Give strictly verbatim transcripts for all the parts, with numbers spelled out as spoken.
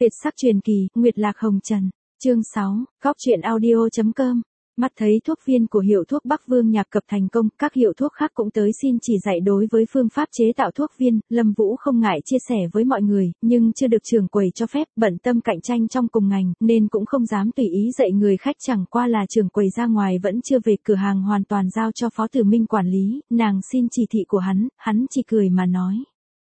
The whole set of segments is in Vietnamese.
Tuyệt sắc truyền kỳ, Nguyệt Lạc Hồng Trần. Chương sáu, Góc truyện audio chấm com. Mắt thấy thuốc viên của hiệu thuốc Bắc Vương Nhạc Cập thành công, các hiệu thuốc khác cũng tới xin chỉ dạy đối với phương pháp chế tạo thuốc viên, Lâm Vũ không ngại chia sẻ với mọi người, nhưng chưa được trưởng quầy cho phép, bận tâm cạnh tranh trong cùng ngành, nên cũng không dám tùy ý dạy người khách, chẳng qua là trưởng quầy ra ngoài vẫn chưa về, cửa hàng hoàn toàn giao cho Phó Tử Minh quản lý, nàng xin chỉ thị của hắn, hắn chỉ cười mà nói.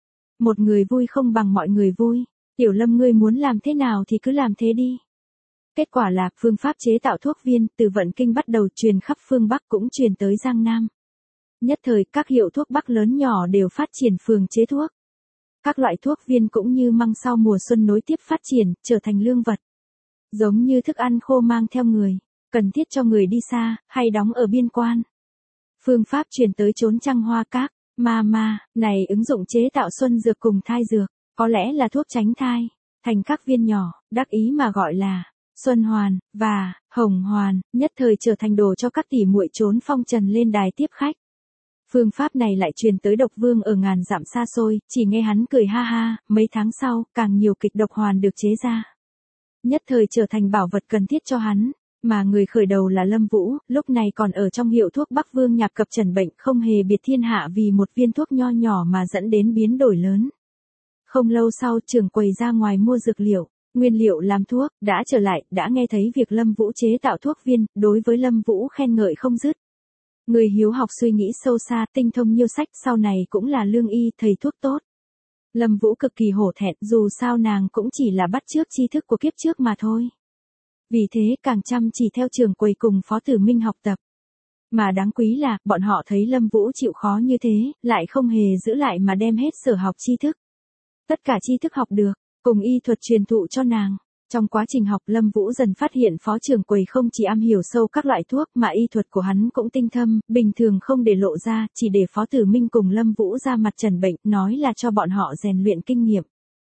Một người vui không bằng mọi người vui, Tiểu Lâm ngươi muốn làm thế nào thì cứ làm thế đi. Kết quả là, phương pháp chế tạo thuốc viên, từ Vận Kinh bắt đầu truyền khắp phương Bắc cũng truyền tới Giang Nam. Nhất thời, các hiệu thuốc Bắc lớn nhỏ đều phát triển phường chế thuốc. Các loại thuốc viên cũng như măng sau mùa xuân nối tiếp phát triển, trở thành lương vật. Giống như thức ăn khô mang theo người, cần thiết cho người đi xa, hay đóng ở biên quan. Phương pháp truyền tới chốn trăng hoa các, ma ma, này ứng dụng chế tạo xuân dược cùng thai dược, có lẽ là thuốc tránh thai, thành các viên nhỏ, đắc ý mà gọi là Xuân Hoàn, và Hồng Hoàn, nhất thời trở thành đồ cho các tỷ muội trốn phong trần lên đài tiếp khách. Phương pháp này lại truyền tới Độc Vương ở ngàn dặm xa xôi, chỉ nghe hắn cười ha ha, mấy tháng sau, càng nhiều kịch độc hoàn được chế ra. Nhất thời trở thành bảo vật cần thiết cho hắn, mà người khởi đầu là Lâm Vũ, lúc này còn ở trong hiệu thuốc Bắc Vương Nhạc Cập trần bệnh, không hề biệt thiên hạ vì một viên thuốc nho nhỏ mà dẫn đến biến đổi lớn. Không lâu sau, trưởng quầy ra ngoài mua dược liệu, nguyên liệu làm thuốc, đã trở lại, đã nghe thấy việc Lâm Vũ chế tạo thuốc viên, đối với Lâm Vũ khen ngợi không dứt. Người hiếu học suy nghĩ sâu xa, tinh thông nhiều sách, sau này cũng là lương y, thầy thuốc tốt. Lâm Vũ cực kỳ hổ thẹn, dù sao nàng cũng chỉ là bắt chước tri thức của kiếp trước mà thôi. Vì thế càng chăm chỉ theo trưởng quầy cùng Phó Tử Minh học tập. Mà đáng quý là, bọn họ thấy Lâm Vũ chịu khó như thế, lại không hề giữ lại mà đem hết sở học tri thức. Tất cả tri thức học được, cùng y thuật truyền thụ cho nàng. Trong quá trình học, Lâm Vũ dần phát hiện phó trưởng quầy không chỉ am hiểu sâu các loại thuốc mà y thuật của hắn cũng tinh thâm, bình thường không để lộ ra, chỉ để Phó Tử Minh cùng Lâm Vũ ra mặt trần bệnh, nói là cho bọn họ rèn luyện kinh nghiệm.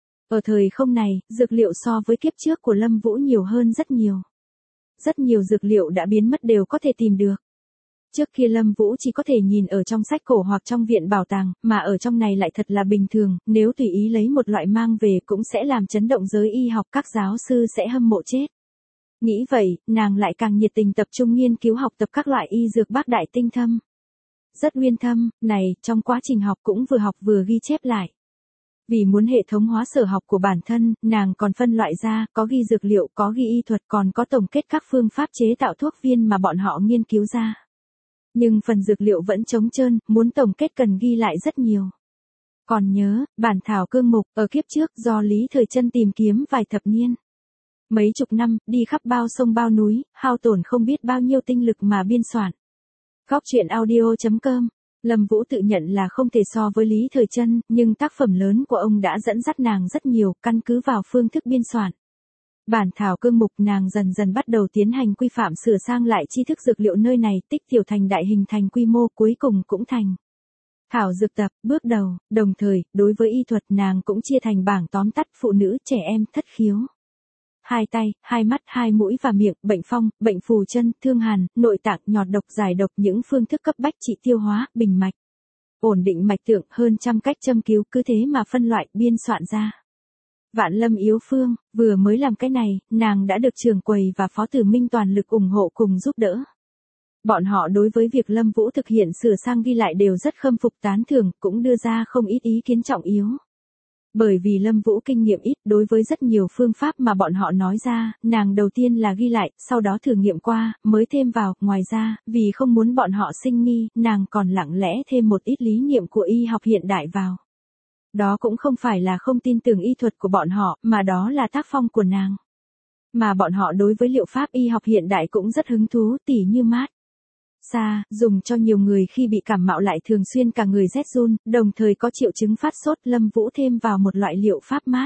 Ở thời không này, dược liệu so với kiếp trước của Lâm Vũ nhiều hơn rất nhiều. Rất nhiều dược liệu đã biến mất đều có thể tìm được. Trước kia Lâm Vũ chỉ có thể nhìn ở trong sách cổ hoặc trong viện bảo tàng, mà ở trong này lại thật là bình thường, nếu tùy ý lấy một loại mang về cũng sẽ làm chấn động giới y học, các giáo sư sẽ hâm mộ chết. Nghĩ vậy, nàng lại càng nhiệt tình tập trung nghiên cứu học tập các loại y dược bác đại tinh thâm. Rất uyên thâm, này, trong quá trình học cũng vừa học vừa ghi chép lại. Vì muốn hệ thống hóa sở học của bản thân, nàng còn phân loại ra, có ghi dược liệu, có ghi y thuật, còn có tổng kết các phương pháp chế tạo thuốc viên mà bọn họ nghiên cứu ra. Nhưng phần dược liệu vẫn trống trơn, muốn tổng kết cần ghi lại rất nhiều. Còn nhớ, bản thảo cương mục, ở kiếp trước do Lý Thời Trân tìm kiếm vài thập niên. Mấy chục năm, đi khắp bao sông bao núi, hao tổn không biết bao nhiêu tinh lực mà biên soạn. Góc truyện audio chấm com. Lâm Vũ tự nhận là không thể so với Lý Thời Trân, nhưng tác phẩm lớn của ông đã dẫn dắt nàng rất nhiều, căn cứ vào phương thức biên soạn. Bản thảo cương mục, nàng dần dần bắt đầu tiến hành quy phạm, sửa sang lại tri thức dược liệu nơi này, tích tiểu thành đại, hình thành quy mô, cuối cùng cũng thành thảo dược tập, bước đầu. Đồng thời, đối với y thuật nàng cũng chia thành bảng tóm tắt: phụ nữ, trẻ em, thất khiếu, hai tay, hai mắt, hai mũi và miệng, bệnh phong, bệnh phù chân, thương hàn, nội tạng, nhọt độc, giải độc, những phương thức cấp bách trị tiêu hóa, bình mạch, ổn định mạch tượng, hơn trăm cách châm cứu, cứ thế mà phân loại, biên soạn ra. Vạn Lâm Yếu Phương, vừa mới làm cái này, nàng đã được trưởng quầy và Phó Tử Minh toàn lực ủng hộ cùng giúp đỡ. Bọn họ đối với việc Lâm Vũ thực hiện sửa sang ghi lại đều rất khâm phục tán thưởng, cũng đưa ra không ít ý kiến trọng yếu. Bởi vì Lâm Vũ kinh nghiệm ít, đối với rất nhiều phương pháp mà bọn họ nói ra, nàng đầu tiên là ghi lại, sau đó thử nghiệm qua, mới thêm vào. Ngoài ra, vì không muốn bọn họ sinh nghi, nàng còn lặng lẽ thêm một ít lý niệm của y học hiện đại vào. Đó cũng không phải là không tin tưởng y thuật của bọn họ, mà đó là tác phong của nàng. Mà bọn họ đối với liệu pháp y học hiện đại cũng rất hứng thú, tỉ như mát xa, dùng cho nhiều người khi bị cảm mạo lại thường xuyên cả người rét run, đồng thời có triệu chứng phát sốt. Lâm Vũ thêm vào một loại liệu pháp mát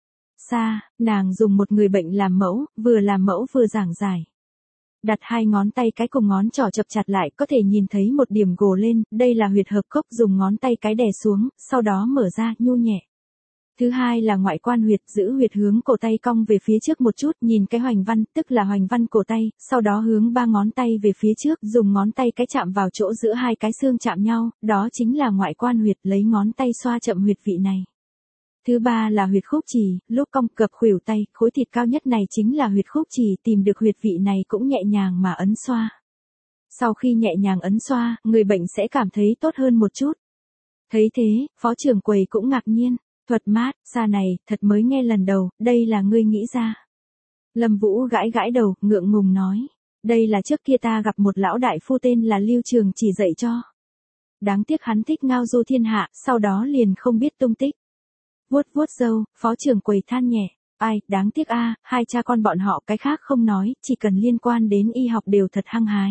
xa, nàng dùng một người bệnh làm mẫu, vừa làm mẫu vừa giảng giải. Đặt hai ngón tay cái cùng ngón trỏ chập chặt lại, có thể nhìn thấy một điểm gồ lên, đây là huyệt hợp cốc, dùng ngón tay cái đè xuống, sau đó mở ra, nhu nhẹ. Thứ hai là ngoại quan huyệt, giữ huyệt hướng cổ tay cong về phía trước một chút, nhìn cái hoành văn, tức là hoành văn cổ tay, sau đó hướng ba ngón tay về phía trước, dùng ngón tay cái chạm vào chỗ giữa hai cái xương chạm nhau, đó chính là ngoại quan huyệt, lấy ngón tay xoa chậm huyệt vị này. Thứ ba là huyệt khúc trì, lúc cong cập khuỷu tay, khối thịt cao nhất này chính là huyệt khúc trì, tìm được huyệt vị này cũng nhẹ nhàng mà ấn xoa. Sau khi nhẹ nhàng ấn xoa, người bệnh sẽ cảm thấy tốt hơn một chút. Thấy thế, phó trưởng quầy cũng ngạc nhiên, thuật mát, xa này, thật mới nghe lần đầu, đây là ngươi nghĩ ra. Lâm Vũ gãi gãi đầu, ngượng ngùng nói, đây là trước kia ta gặp một lão đại phu tên là Lưu Trường chỉ dạy cho. Đáng tiếc hắn thích ngao du thiên hạ, sau đó liền không biết tung tích. Vuốt vuốt râu, phó trưởng quầy than nhẹ, ai, đáng tiếc a, hai cha con bọn họ cái khác không nói, chỉ cần liên quan đến y học đều thật hăng hái.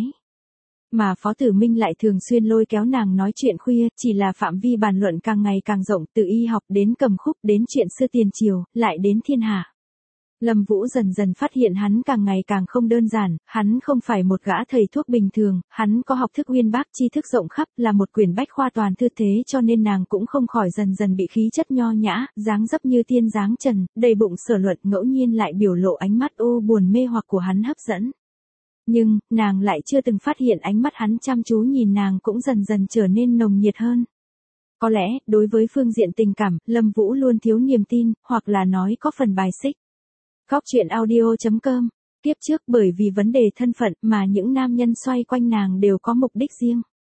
Mà Phó Tử Minh lại thường xuyên lôi kéo nàng nói chuyện khuya, chỉ là phạm vi bàn luận càng ngày càng rộng, từ y học đến cầm khúc, đến chuyện xưa tiền triều, lại đến thiên hạ. Lâm Vũ dần dần phát hiện hắn càng ngày càng không đơn giản, hắn không phải một gã thầy thuốc bình thường, hắn có học thức uyên bác, tri thức rộng khắp, là một quyển bách khoa toàn thư, thế cho nên nàng cũng không khỏi dần dần bị khí chất nho nhã, dáng dấp như tiên dáng trần, đầy bụng sở luận, ngẫu nhiên lại biểu lộ ánh mắt u buồn mê hoặc của hắn hấp dẫn. Nhưng, nàng lại chưa từng phát hiện ánh mắt hắn chăm chú nhìn nàng cũng dần dần trở nên nồng nhiệt hơn. Có lẽ, đối với phương diện tình cảm, Lâm Vũ luôn thiếu niềm tin, hoặc là nói có phần bài xích. Góc truyện audio chấm com. Kiếp trước bởi vì vấn đề thân phận mà những nam nhân xoay quanh nàng đều có mục đích riêng.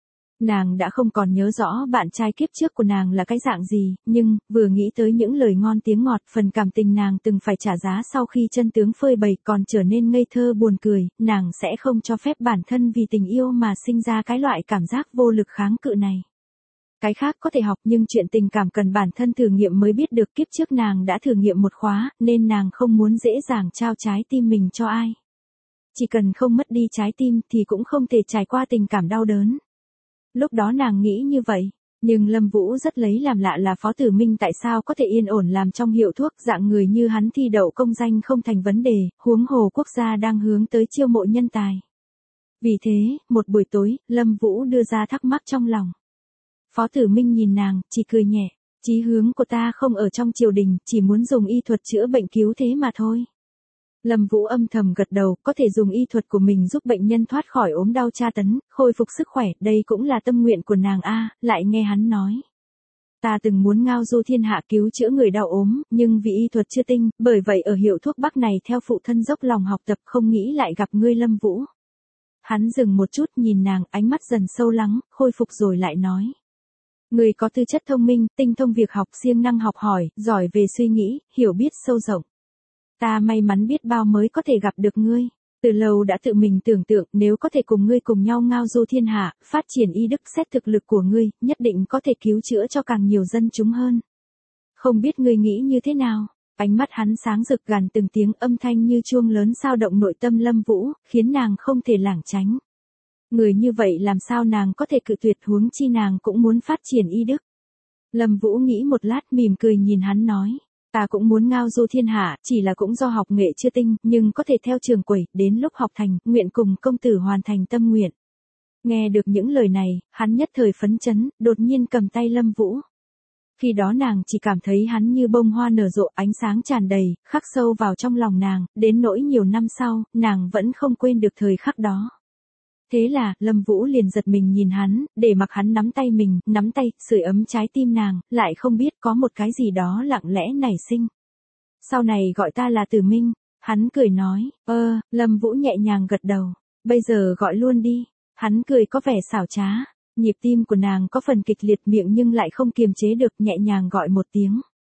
Nàng đã không còn nhớ rõ bạn trai kiếp trước của nàng là cái dạng gì, nhưng, vừa nghĩ tới những lời ngon tiếng ngọt, phần cảm tình nàng từng phải trả giá sau khi chân tướng phơi bày còn trở nên ngây thơ buồn cười, nàng sẽ không cho phép bản thân vì tình yêu mà sinh ra cái loại cảm giác vô lực kháng cự này. Cái khác có thể học nhưng chuyện tình cảm cần bản thân thử nghiệm mới biết được, kiếp trước nàng đã thử nghiệm một khóa, nên nàng không muốn dễ dàng trao trái tim mình cho ai. Chỉ cần không mất đi trái tim thì cũng không thể trải qua tình cảm đau đớn. Lúc đó nàng nghĩ như vậy, nhưng Lâm Vũ rất lấy làm lạ là Phó Tử Minh tại sao có thể yên ổn làm trong hiệu thuốc, dạng người như hắn thi đậu công danh không thành vấn đề, huống hồ quốc gia đang hướng tới chiêu mộ nhân tài. Vì thế, một buổi tối, Lâm Vũ đưa ra thắc mắc trong lòng. Phó Tử Minh nhìn nàng, chỉ cười nhẹ, chí hướng của ta không ở trong triều đình, chỉ muốn dùng y thuật chữa bệnh cứu thế mà thôi. Lâm Vũ âm thầm gật đầu, có thể dùng y thuật của mình giúp bệnh nhân thoát khỏi ốm đau tra tấn, khôi phục sức khỏe, đây cũng là tâm nguyện của nàng a. Lại nghe hắn nói. Ta từng muốn ngao du thiên hạ cứu chữa người đau ốm, nhưng vì y thuật chưa tinh, bởi vậy ở hiệu thuốc Bắc này theo phụ thân dốc lòng học tập, không nghĩ lại gặp ngươi Lâm Vũ. Hắn dừng một chút nhìn nàng, ánh mắt dần sâu lắng, khôi phục rồi lại nói. Người có tư chất thông minh, tinh thông việc học, siêng năng học hỏi, giỏi về suy nghĩ, hiểu biết sâu rộng. Ta may mắn biết bao mới có thể gặp được ngươi. Từ lâu đã tự mình tưởng tượng nếu có thể cùng ngươi cùng nhau ngao du thiên hạ, phát triển y đức, xét thực lực của ngươi, nhất định có thể cứu chữa cho càng nhiều dân chúng hơn. Không biết ngươi nghĩ như thế nào? Ánh mắt hắn sáng rực gằn từng tiếng âm thanh như chuông lớn sao động nội tâm Lâm Vũ, khiến nàng không thể lảng tránh. Người như vậy làm sao nàng có thể cự tuyệt, huống chi nàng cũng muốn phát triển y đức. Lâm Vũ nghĩ một lát mỉm cười nhìn hắn nói. Ta cũng muốn ngao du thiên hạ, chỉ là cũng do học nghệ chưa tinh, nhưng có thể theo trường quầy, đến lúc học thành, nguyện cùng công tử hoàn thành tâm nguyện. Nghe được những lời này, hắn nhất thời phấn chấn, đột nhiên cầm tay Lâm Vũ. Khi đó nàng chỉ cảm thấy hắn như bông hoa nở rộ, ánh sáng tràn đầy, khắc sâu vào trong lòng nàng, đến nỗi nhiều năm sau, nàng vẫn không quên được thời khắc đó. Thế là, Lâm Vũ liền giật mình nhìn hắn, để mặc hắn nắm tay mình, nắm tay, sưởi ấm trái tim nàng, lại không biết có một cái gì đó lặng lẽ nảy sinh. Sau này gọi ta là Tử Minh, hắn cười nói, ơ, Lâm Vũ nhẹ nhàng gật đầu, bây giờ gọi luôn đi, hắn cười có vẻ xảo trá, nhịp tim của nàng có phần kịch liệt miệng nhưng lại không kiềm chế được, nhẹ nhàng gọi một tiếng.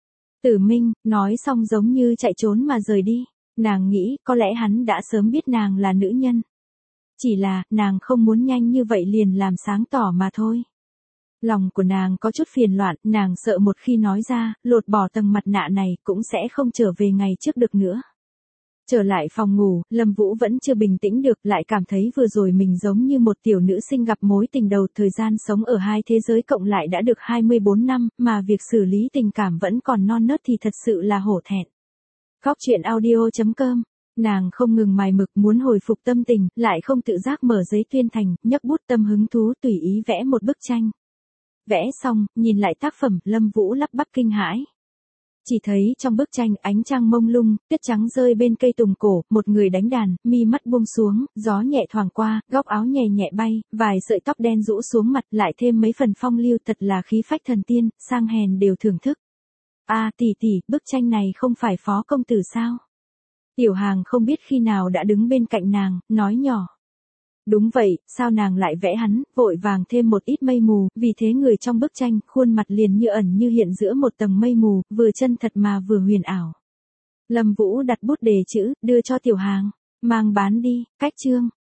Tử Minh, nói xong giống như chạy trốn mà rời đi, nàng nghĩ có lẽ hắn đã sớm biết nàng là nữ nhân. Chỉ là, nàng không muốn nhanh như vậy liền làm sáng tỏ mà thôi. Lòng của nàng có chút phiền loạn, nàng sợ một khi nói ra, lột bỏ tầng mặt nạ này, cũng sẽ không trở về ngày trước được nữa. Trở lại phòng ngủ, Lâm Vũ vẫn chưa bình tĩnh được, lại cảm thấy vừa rồi mình giống như một tiểu nữ sinh gặp mối tình đầu, thời gian sống ở hai thế giới cộng lại đã được hai mươi bốn năm, mà việc xử lý tình cảm vẫn còn non nớt thì thật sự là hổ thẹn. Góc truyện audio chấm com. Nàng không ngừng mài mực muốn hồi phục tâm tình, lại không tự giác mở giấy tuyên thành, nhấc bút tâm hứng thú tùy ý vẽ một bức tranh. Vẽ xong, nhìn lại tác phẩm, Lâm Vũ lắp bắp kinh hãi. Chỉ thấy trong bức tranh ánh trăng mông lung, tuyết trắng rơi bên cây tùng cổ, một người đánh đàn, mi mắt buông xuống, gió nhẹ thoảng qua, góc áo nhẹ nhẹ bay, vài sợi tóc đen rũ xuống mặt, lại thêm mấy phần phong lưu, thật là khí phách thần tiên, sang hèn đều thưởng thức. À tỷ tỷ, bức tranh này không phải Phó công tử sao? Tiểu Hàng không biết khi nào đã đứng bên cạnh nàng, nói nhỏ. Đúng vậy, sao nàng lại vẽ hắn, vội vàng thêm một ít mây mù, vì thế người trong bức tranh, khuôn mặt liền như ẩn như hiện giữa một tầng mây mù, vừa chân thật mà vừa huyền ảo. Lâm Vũ đặt bút đề chữ, đưa cho Tiểu Hàng, mang bán đi, cách chương.